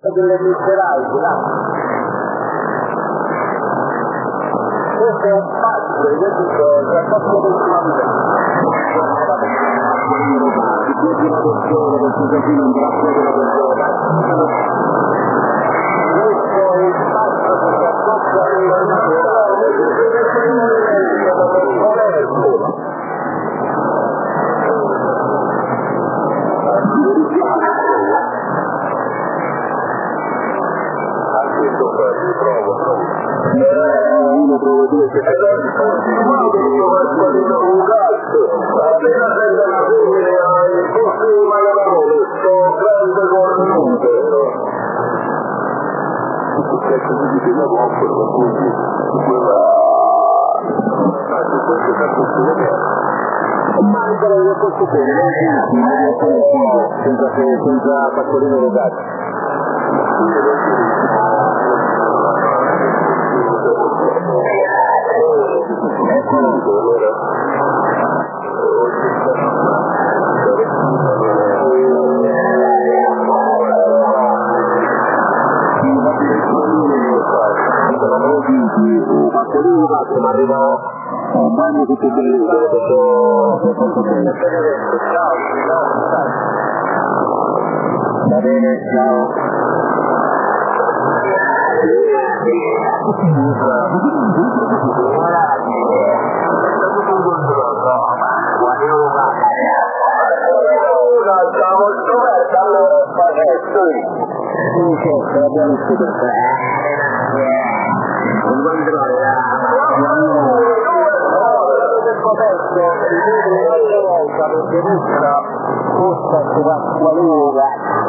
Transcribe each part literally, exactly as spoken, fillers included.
delle miserabili, là. Questo è un fatto, io dico, che ha fatto l'ultimamente. Di una persona, del suo casino, non la sua della persona. Questo è il fatto che si accoppia alla miserabili, che si uno trova due che è un gatto appena sente la femmina il costume alla mano questo grande cornuto questo si dice una volta quindi quella questo è costume ma il valore del costume senza senza pastorino rogato ma arrivo un bagno tutto bello va bene, ciao siamo scoperti allora spaghetto sì certo l'abbiamo scoperto non vuoi entrare scoperto l'altra volta perché questa costa si fa qualunque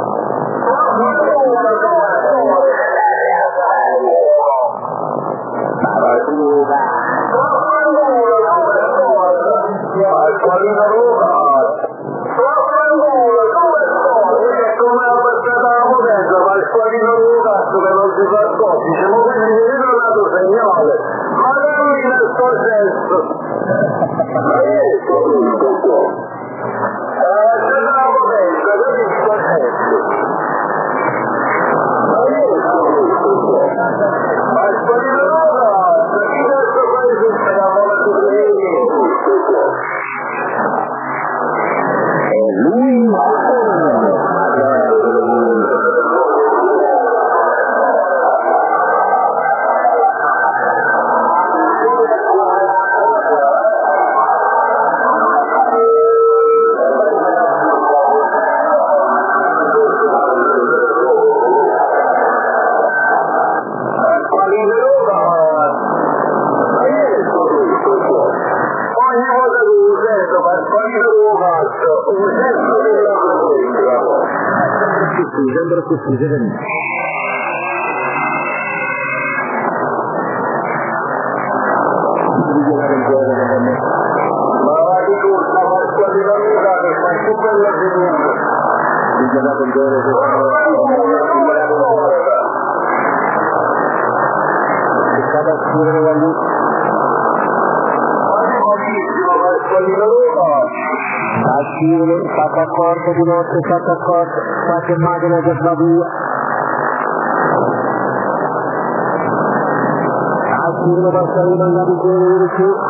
diciamo che mi viene dato segnale ma lui nel processo ma io sono un po' c'è una potenza che mi processo ma io sono un po' ma il sparito ora in questo paese c'è la volta e lui sembra così veramente ma va di corsa ma quasi non mi dà che fa super la seconda si chiama con dove si sta da scrivere la luce a scrivere, fatto accorto di notte, fatto accorto, qualche macchina che va via. A scrivere per salire andare in giro di più.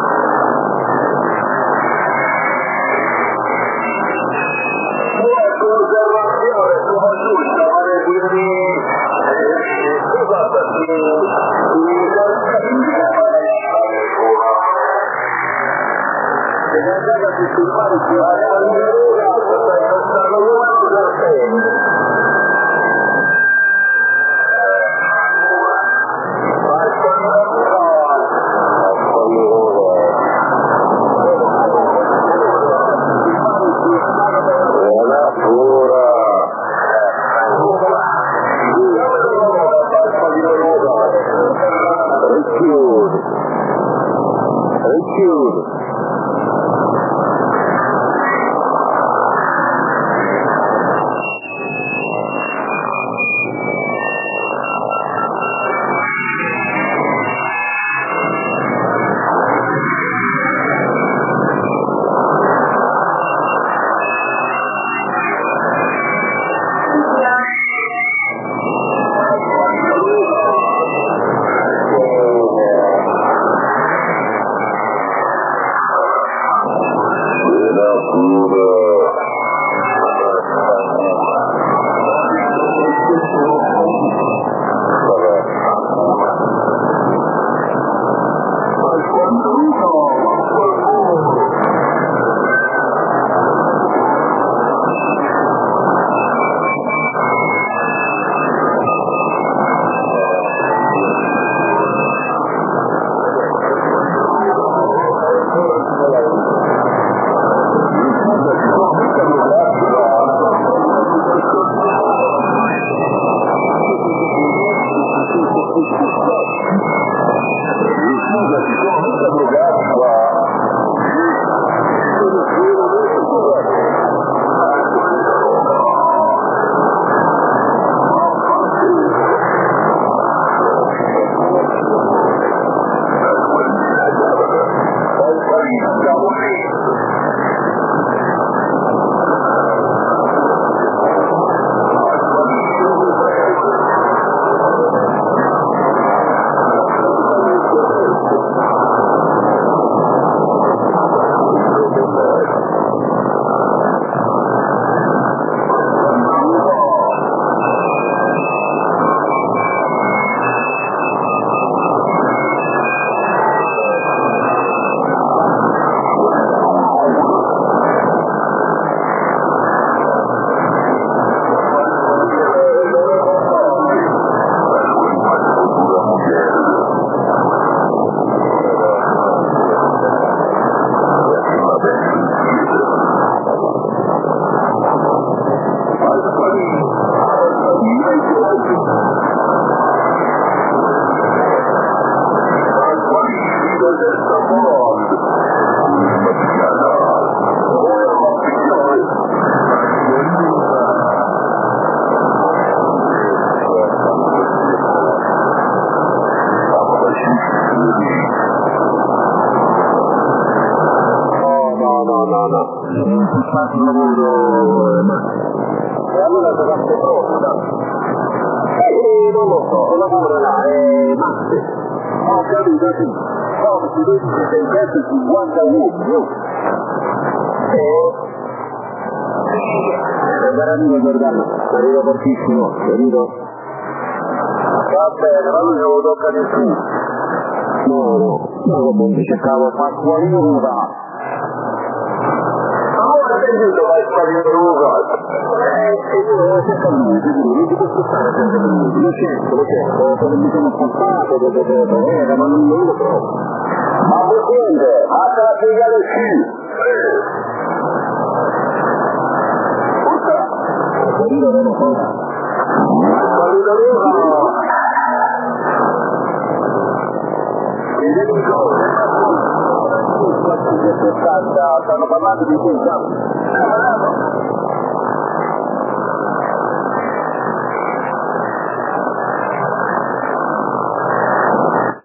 Conservazione, come giusto, quindi scusate, se ne andava a disturbare il suo fatto il lavoro, ma... E allora sono anche pronta. E non lo so, lavoro là, è matte. Ho capito, sì. Come si vede che sei centocinquantaduno. E... Arrivo Giordano, arrivo fortissimo, arrivo. Va bene, ma lui non lo tocca nessuno. No, no, no, comunque cercavo Pasqualino da... Ma ora sei giusto vai spavento rugato. Eh, e io cerco lui, sicuro, non ti posso stare senza lui. Lo cerco, lo cerco, quando mi sono passato, dopo dopo, era, ma non lo trovo. Ma Presidente, basta la spiegare sì. Pasqualino non lo fa. Spavento rugato. E devi correre, ma stanno parlando di te,